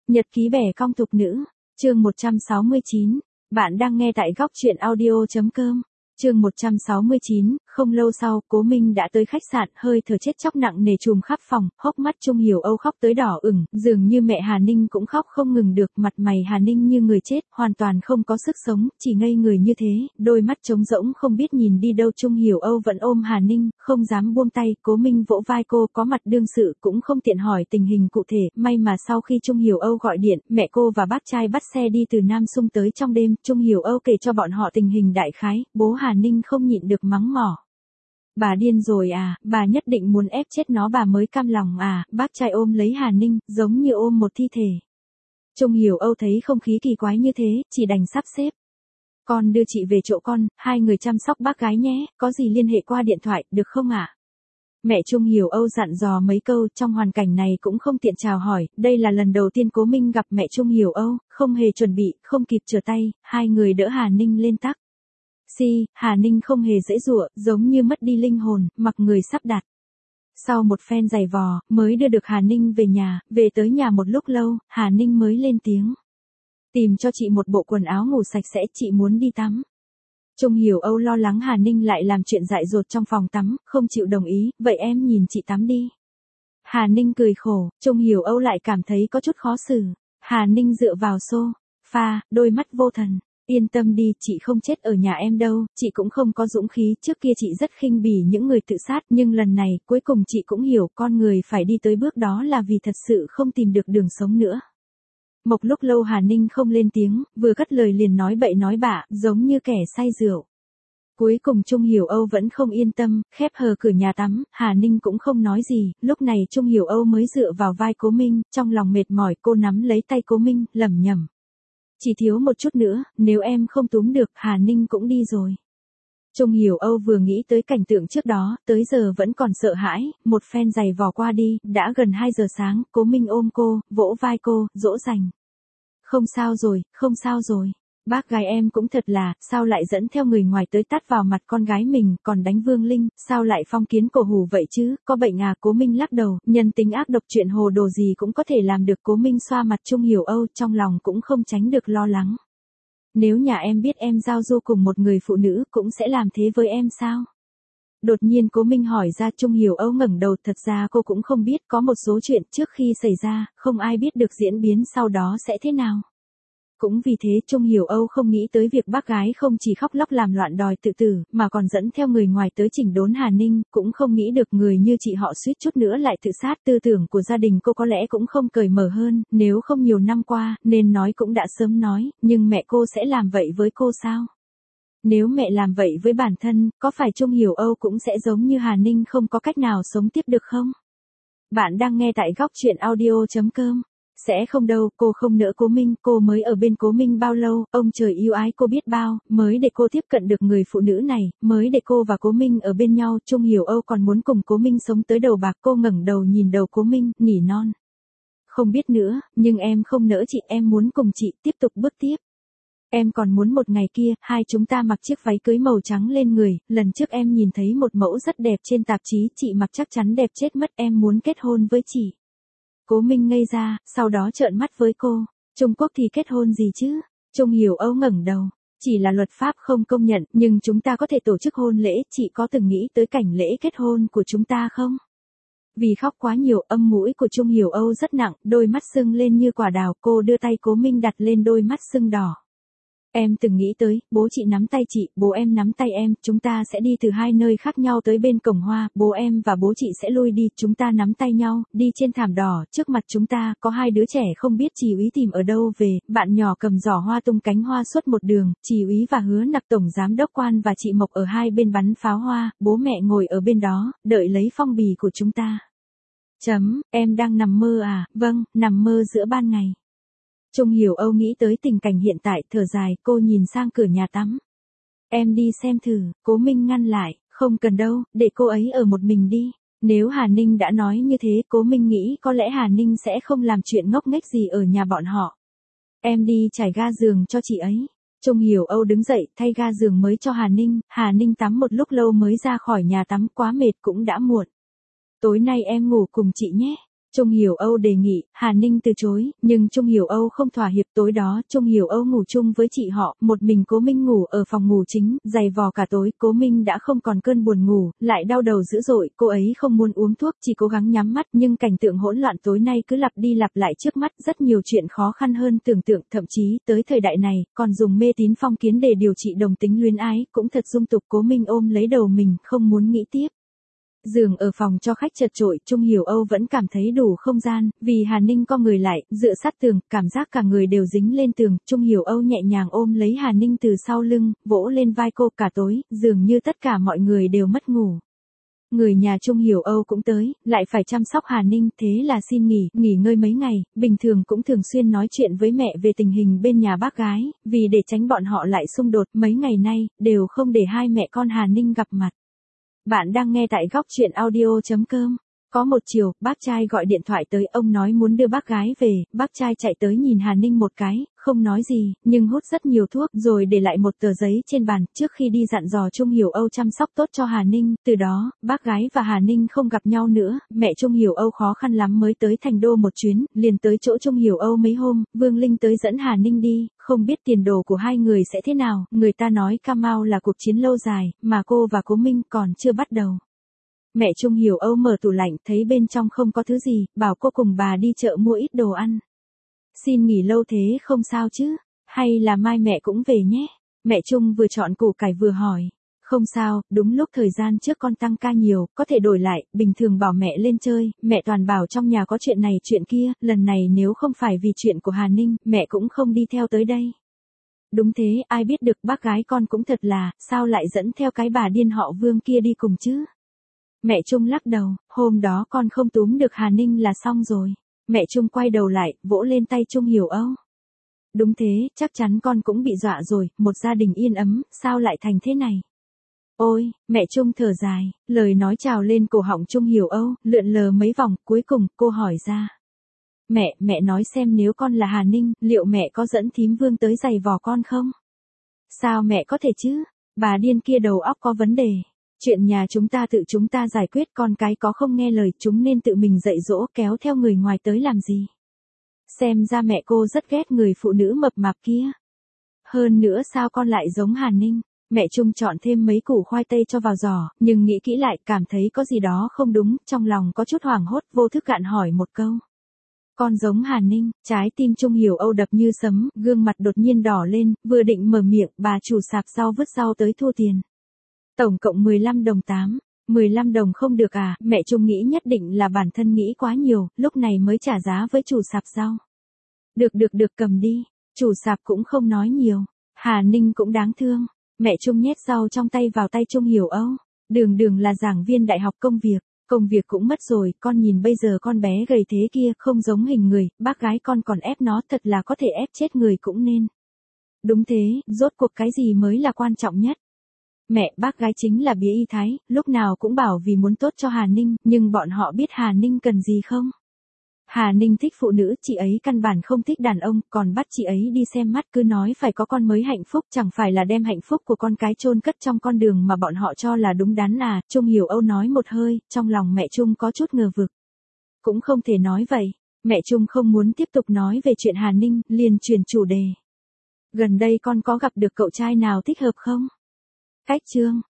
Nhật ký bẻ cong tục nữ, chương 169, bạn đang nghe tại góc truyện audio.com. Chương 169, không lâu sau, Cố Minh đã tới khách sạn, hơi thở chết chóc nặng nề trùm khắp phòng, hốc mắt Trung Hiểu Âu khóc tới đỏ ửng, dường như mẹ Hà Ninh cũng khóc không ngừng được, mặt mày Hà Ninh như người chết, hoàn toàn không có sức sống, chỉ ngây người như thế, đôi mắt trống rỗng không biết nhìn đi đâu. Trung Hiểu Âu vẫn ôm Hà Ninh, không dám buông tay. Cố Minh vỗ vai cô, có mặt đương sự cũng không tiện hỏi tình hình cụ thể, may mà sau khi Trung Hiểu Âu gọi điện, mẹ cô và bác trai bắt xe đi từ Nam Sung tới trong đêm. Trung Hiểu Âu kể cho bọn họ tình hình đại khái, bố Hà Ninh không nhịn được mắng mỏ. Bà điên rồi à, bà nhất định muốn ép chết nó bà mới cam lòng à. Bác trai ôm lấy Hà Ninh, giống như ôm một thi thể. Trung Hiểu Âu thấy không khí kỳ quái như thế, chỉ đành sắp xếp. Con đưa chị về chỗ con, hai người chăm sóc bác gái nhé, có gì liên hệ qua điện thoại, được không ạ? Mẹ Trung Hiểu Âu dặn dò mấy câu, trong hoàn cảnh này cũng không tiện chào hỏi, đây là lần đầu tiên Cố Minh gặp mẹ Trung Hiểu Âu, không hề chuẩn bị, không kịp trở tay, hai người đỡ Hà Ninh lên tắc. Hà Ninh không hề dễ dụa, giống như mất đi linh hồn, mặc người sắp đặt. Sau một phen giày vò, mới đưa được Hà Ninh về nhà, về tới nhà một lúc lâu, Hà Ninh mới lên tiếng. Tìm cho chị một bộ quần áo ngủ sạch sẽ, chị muốn đi tắm. Trung Hiểu Âu lo lắng Hà Ninh lại làm chuyện dại dột trong phòng tắm, không chịu đồng ý, vậy em nhìn chị tắm đi. Hà Ninh cười khổ, Trung Hiểu Âu lại cảm thấy có chút khó xử. Hà Ninh dựa vào sofa, đôi mắt vô thần. Yên tâm đi, chị không chết ở nhà em đâu, chị cũng không có dũng khí, trước kia chị rất khinh bỉ những người tự sát, nhưng lần này, cuối cùng chị cũng hiểu con người phải đi tới bước đó là vì thật sự không tìm được đường sống nữa. Một lúc lâu Hà Ninh không lên tiếng, vừa cất lời liền nói bậy nói bạ, giống như kẻ say rượu. Cuối cùng Trung Hiểu Âu vẫn không yên tâm, khép hờ cửa nhà tắm, Hà Ninh cũng không nói gì, lúc này Trung Hiểu Âu mới dựa vào vai Cố Minh, trong lòng mệt mỏi cô nắm lấy tay Cố Minh, lẩm nhẩm. Chỉ thiếu một chút nữa, nếu em không túm được, Hà Ninh cũng đi rồi. Trung Hiểu Âu vừa nghĩ tới cảnh tượng trước đó, tới giờ vẫn còn sợ hãi, một phen giày vò qua đi, đã gần 2 giờ sáng, Cố Minh ôm cô, vỗ vai cô, dỗ dành. Không sao rồi, không sao rồi. Bác gái em cũng thật là, sao lại dẫn theo người ngoài tới tát vào mặt con gái mình, còn đánh Vương Linh, sao lại phong kiến cổ hủ vậy chứ, có bệnh à? Cố Minh lắc đầu, nhân tính ác độc, chuyện hồ đồ gì cũng có thể làm được. Cố Minh xoa mặt Trung Hiểu Âu, trong lòng cũng không tránh được lo lắng. Nếu nhà em biết em giao du cùng một người phụ nữ, cũng sẽ làm thế với em sao? Đột nhiên Cố Minh hỏi ra. Trung Hiểu Âu ngẩng đầu, thật ra cô cũng không biết, có một số chuyện trước khi xảy ra, không ai biết được diễn biến sau đó sẽ thế nào. Cũng vì thế Trung Hiểu Âu không nghĩ tới việc bác gái không chỉ khóc lóc làm loạn đòi tự tử, mà còn dẫn theo người ngoài tới chỉnh đốn Hà Ninh, cũng không nghĩ được người như chị họ suýt chút nữa lại tự sát. Tư tưởng của gia đình cô có lẽ cũng không cởi mở hơn, nếu không nhiều năm qua, nên nói cũng đã sớm nói, nhưng mẹ cô sẽ làm vậy với cô sao? Nếu mẹ làm vậy với bản thân, có phải Trung Hiểu Âu cũng sẽ giống như Hà Ninh không có cách nào sống tiếp được không? Bạn đang nghe tại góc truyện audio.com. Sẽ không đâu, cô không nỡ Cố Minh, cô mới ở bên Cố Minh bao lâu, ông trời yêu ái cô biết bao, mới để cô tiếp cận được người phụ nữ này, mới để cô và Cố Minh ở bên nhau. Trung Hiểu Âu còn muốn cùng Cố Minh sống tới đầu bạc. Cô ngẩng đầu nhìn đầu Cố Minh, nỉ non. Không biết nữa, nhưng em không nỡ chị, em muốn cùng chị tiếp tục bước tiếp. Em còn muốn một ngày kia, hai chúng ta mặc chiếc váy cưới màu trắng lên người, lần trước em nhìn thấy một mẫu rất đẹp trên tạp chí, chị mặc chắc chắn đẹp chết mất, em muốn kết hôn với chị. Cố Minh ngây ra, sau đó trợn mắt với cô. Trung Quốc thì kết hôn gì chứ? Trung Hiểu Âu ngẩng đầu. Chỉ là luật pháp không công nhận, nhưng chúng ta có thể tổ chức hôn lễ, chị có từng nghĩ tới cảnh lễ kết hôn của chúng ta không? Vì khóc quá nhiều, âm mũi của Trung Hiểu Âu rất nặng, đôi mắt sưng lên như quả đào, cô đưa tay Cố Minh đặt lên đôi mắt sưng đỏ. Em từng nghĩ tới, bố chị nắm tay chị, bố em nắm tay em, chúng ta sẽ đi từ hai nơi khác nhau tới bên cổng hoa, bố em và bố chị sẽ lui đi, chúng ta nắm tay nhau, đi trên thảm đỏ, trước mặt chúng ta, có hai đứa trẻ không biết Chỉ úy tìm ở đâu về, bạn nhỏ cầm giỏ hoa tung cánh hoa suốt một đường, Chỉ úy và Hứa Nặc tổng giám đốc quan và chị Mộc ở hai bên bắn pháo hoa, bố mẹ ngồi ở bên đó, đợi lấy phong bì của chúng ta. Em đang nằm mơ à? Vâng, nằm mơ giữa ban ngày. Trung Hiểu Âu nghĩ tới tình cảnh hiện tại, thở dài, cô nhìn sang cửa nhà tắm. Em đi xem thử. Cố Minh ngăn lại, không cần đâu, để cô ấy ở một mình đi. Nếu Hà Ninh đã nói như thế, Cố Minh nghĩ có lẽ Hà Ninh sẽ không làm chuyện ngốc nghếch gì ở nhà bọn họ. Em đi trải ga giường cho chị ấy. Trung Hiểu Âu đứng dậy, thay ga giường mới cho Hà Ninh tắm một lúc lâu mới ra khỏi nhà tắm, quá mệt cũng đã muộn. Tối nay em ngủ cùng chị nhé. Trung Hiểu Âu đề nghị, Hà Ninh từ chối, nhưng Trung Hiểu Âu không thỏa hiệp. Tối đó Trung Hiểu Âu ngủ chung với chị họ, một mình Cố Minh ngủ ở phòng ngủ chính, giày vò cả tối. Cố Minh đã không còn cơn buồn ngủ, lại đau đầu dữ dội, cô ấy không muốn uống thuốc, chỉ cố gắng nhắm mắt, nhưng cảnh tượng hỗn loạn tối nay cứ lặp đi lặp lại trước mắt, rất nhiều chuyện khó khăn hơn tưởng tượng, thậm chí, tới thời đại này, còn dùng mê tín phong kiến để điều trị đồng tính luyến ái, cũng thật dung tục. Cố Minh ôm lấy đầu mình, không muốn nghĩ tiếp. Giường ở phòng cho khách chật chội, Trung Hiểu Âu vẫn cảm thấy đủ không gian, vì Hà Ninh co người lại, dựa sát tường, cảm giác cả người đều dính lên tường. Trung Hiểu Âu nhẹ nhàng ôm lấy Hà Ninh từ sau lưng, vỗ lên vai cô. Cả tối, dường như tất cả mọi người đều mất ngủ. Người nhà Trung Hiểu Âu cũng tới, lại phải chăm sóc Hà Ninh, thế là xin nghỉ ngơi mấy ngày. Bình thường cũng thường xuyên nói chuyện với mẹ về tình hình bên nhà bác gái, vì để tránh bọn họ lại xung đột, mấy ngày nay, đều không để hai mẹ con Hà Ninh gặp mặt. Bạn đang nghe tại góc truyện audio.com. Có một chiều, bác trai gọi điện thoại tới, ông nói muốn đưa bác gái về. Bác trai chạy tới nhìn Hà Ninh một cái, không nói gì, nhưng hút rất nhiều thuốc, rồi để lại một tờ giấy trên bàn, trước khi đi dặn dò Trung Hiểu Âu chăm sóc tốt cho Hà Ninh. Từ đó, bác gái và Hà Ninh không gặp nhau nữa. Mẹ Trung Hiểu Âu khó khăn lắm mới tới Thành Đô một chuyến, liền tới chỗ Trung Hiểu Âu mấy hôm. Vương Linh tới dẫn Hà Ninh đi, không biết tiền đồ của hai người sẽ thế nào. Người ta nói Cà Mau là cuộc chiến lâu dài, mà cô và Cố Minh còn chưa bắt đầu. Mẹ Trung Hiểu Âu mở tủ lạnh, thấy bên trong không có thứ gì, bảo cô cùng bà đi chợ mua ít đồ ăn. Xin nghỉ lâu thế không sao chứ, hay là mai mẹ cũng về nhé. Mẹ Trung vừa chọn củ cải vừa hỏi. Không sao, đúng lúc thời gian trước con tăng ca nhiều, có thể đổi lại. Bình thường bảo mẹ lên chơi, mẹ toàn bảo trong nhà có chuyện này chuyện kia, lần này nếu không phải vì chuyện của Hà Ninh, mẹ cũng không đi theo tới đây. Đúng thế, ai biết được, bác gái con cũng thật là, sao lại dẫn theo cái bà điên họ Vương kia đi cùng chứ? Mẹ Trung lắc đầu, hôm đó con không túm được Hà Ninh là xong rồi. Mẹ Trung quay đầu lại, vỗ lên tay Trung Hiểu Âu. Đúng thế, chắc chắn con cũng bị dọa rồi, một gia đình yên ấm, sao lại thành thế này? Ôi, mẹ Trung thở dài, lời nói trào lên cổ họng Trung Hiểu Âu, lượn lờ mấy vòng, cuối cùng, cô hỏi ra. Mẹ nói xem nếu con là Hà Ninh, liệu mẹ có dẫn thím Vương tới giày vò con không? Sao mẹ có thể chứ? Bà điên kia đầu óc có vấn đề. Chuyện nhà chúng ta tự chúng ta giải quyết, con cái có không nghe lời, chúng nên tự mình dạy dỗ, kéo theo người ngoài tới làm gì? Xem ra mẹ cô rất ghét người phụ nữ mập mạp kia. Hơn nữa sao con lại giống Hà Ninh? Mẹ Trung chọn thêm mấy củ khoai tây cho vào giỏ, nhưng nghĩ kỹ lại, cảm thấy có gì đó không đúng, trong lòng có chút hoảng hốt, vô thức gạn hỏi một câu. Con giống Hà Ninh, trái tim Trung Hiểu Âu đập như sấm, gương mặt đột nhiên đỏ lên, vừa định mở miệng, bà chủ sạp sau vứt rau tới thua tiền. Tổng cộng 15 đồng 8. 15 đồng không được à? Mẹ Trung nghĩ nhất định là bản thân nghĩ quá nhiều, lúc này mới trả giá với chủ sạp rau. Được cầm đi. Chủ sạp cũng không nói nhiều. Hà Ninh cũng đáng thương. Mẹ Trung nhét rau trong tay vào tay Trung Hiểu Âu. Đường là giảng viên đại học công việc cũng mất rồi, con nhìn bây giờ con bé gầy thế kia, không giống hình người, bác gái con còn ép nó, thật là có thể ép chết người cũng nên. Đúng thế, rốt cuộc cái gì mới là quan trọng nhất? Mẹ, bác gái chính là bía y thái, lúc nào cũng bảo vì muốn tốt cho Hà Ninh, nhưng bọn họ biết Hà Ninh cần gì không? Hà Ninh thích phụ nữ, chị ấy căn bản không thích đàn ông, còn bắt chị ấy đi xem mắt, cứ nói phải có con mới hạnh phúc, chẳng phải là đem hạnh phúc của con cái chôn cất trong con đường mà bọn họ cho là đúng đắn à? Trung Hiểu Âu nói một hơi, trong lòng mẹ Trung có chút ngờ vực. Cũng không thể nói vậy, mẹ Trung không muốn tiếp tục nói về chuyện Hà Ninh, liền chuyển chủ đề. Gần đây con có gặp được cậu trai nào thích hợp không? Cách chương